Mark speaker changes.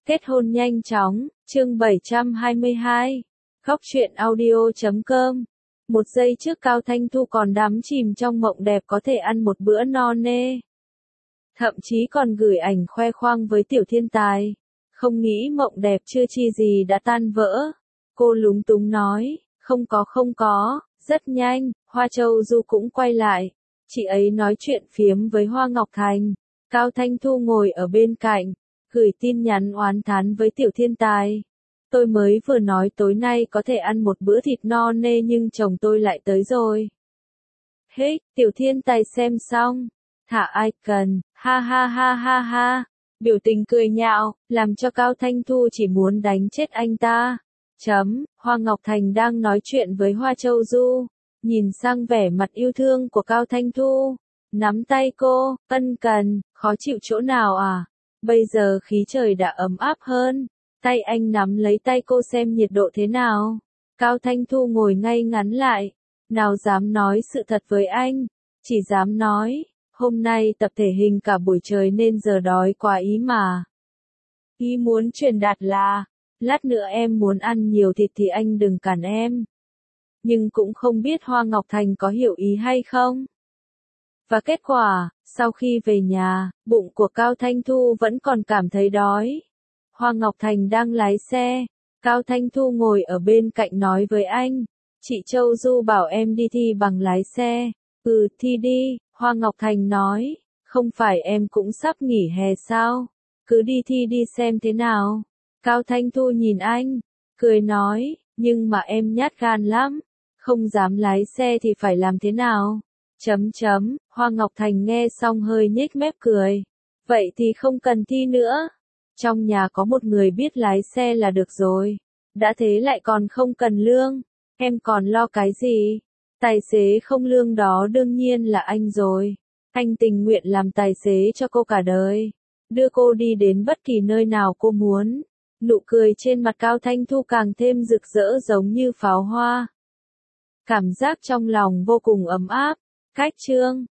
Speaker 1: Kết hôn nhanh chóng, chương 722. Khóc chuyện audio.com. Một giây trước Cao Thanh Thu còn đắm chìm trong mộng đẹp có thể ăn một bữa no nê. Thậm chí còn gửi ảnh khoe khoang với Tiểu Thiên Tài. Không nghĩ mộng đẹp chưa chi gì đã tan vỡ. Cô lúng túng nói, không có, rất nhanh, Hoa Châu Du cũng quay lại. Chị ấy nói chuyện phiếm với Hoa Ngọc Thành. Cao Thanh Thu ngồi ở bên cạnh, gửi tin nhắn oán thán với Tiểu Thiên Tài. Tôi mới vừa nói tối nay có thể ăn một bữa thịt no nê nhưng chồng tôi lại tới rồi. Hey, Tiểu Thiên Tài xem xong. Thả icon, ha ha ha ha ha. Biểu tình cười nhạo, làm cho Cao Thanh Thu chỉ muốn đánh chết anh ta. Hoa Ngọc Thành đang nói chuyện với Hoa Châu Du. Nhìn sang vẻ mặt yêu thương của Cao Thanh Thu. Nắm tay cô, ân cần, khó chịu chỗ nào à? Bây giờ khí trời đã ấm áp hơn. Tay anh nắm lấy tay cô xem nhiệt độ thế nào. Cao Thanh Thu ngồi ngay ngắn lại. Nào dám nói sự thật với anh. Chỉ dám nói, hôm nay tập thể hình cả buổi trời nên giờ đói quá ý mà. Ý muốn truyền đạt là, lát nữa em muốn ăn nhiều thịt thì anh đừng cản em. Nhưng cũng không biết Hoa Ngọc Thành có hiểu ý hay không. Và kết quả, sau khi về nhà, bụng của Cao Thanh Thu vẫn còn cảm thấy đói. Hoa Ngọc Thành đang lái xe. Cao Thanh Thu ngồi ở bên cạnh nói với anh. Chị Châu Du bảo em đi thi bằng lái xe. Ừ, thi đi, Hoa Ngọc Thành nói. Không phải em cũng sắp nghỉ hè sao? Cứ đi thi đi xem thế nào. Cao Thanh Thu nhìn anh, cười nói, nhưng mà em nhát gan lắm. Không dám lái xe thì phải làm thế nào? Hoa Ngọc Thành nghe xong hơi nhếch mép cười. Vậy thì không cần thi nữa. Trong nhà có một người biết lái xe là được rồi. Đã thế lại còn không cần lương. Em còn lo cái gì? Tài xế không lương đó đương nhiên là anh rồi. Anh tình nguyện làm tài xế cho cô cả đời. Đưa cô đi đến bất kỳ nơi nào cô muốn. Nụ cười trên mặt Cao Thanh Thu càng thêm rực rỡ giống như pháo hoa. Cảm giác trong lòng vô cùng ấm áp. Cách chương